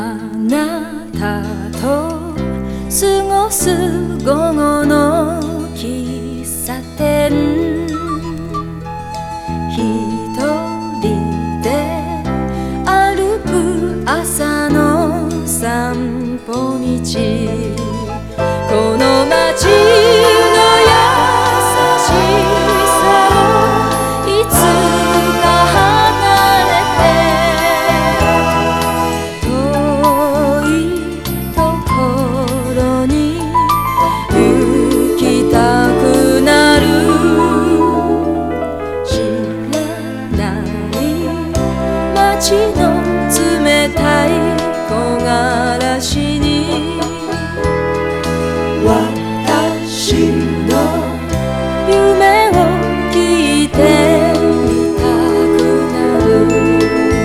あなたと過ごす午後の喫茶店、一人で歩く朝の散歩道、この街の優しさをいつか離れて、遠いところに行きたくなる。知らない街の冷たい木枯らしに私の夢を聞いてみたくなる。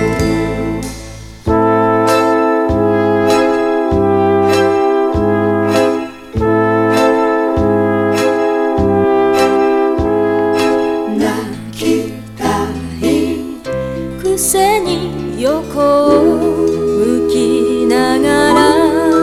泣きたいくせに横を向きながら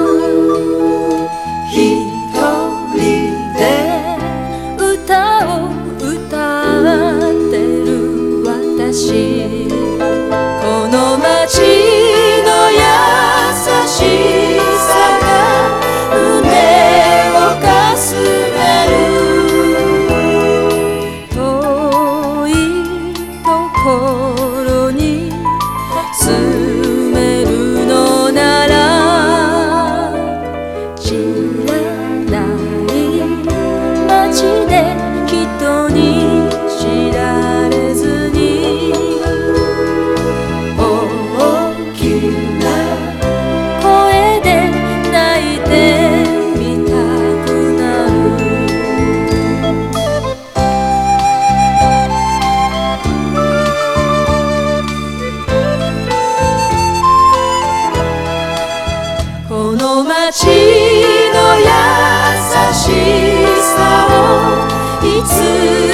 この街の優しさが胸をかすめる。遠いところに住めるのなら、知らない街で人に知られずにこの街の優しさをいつ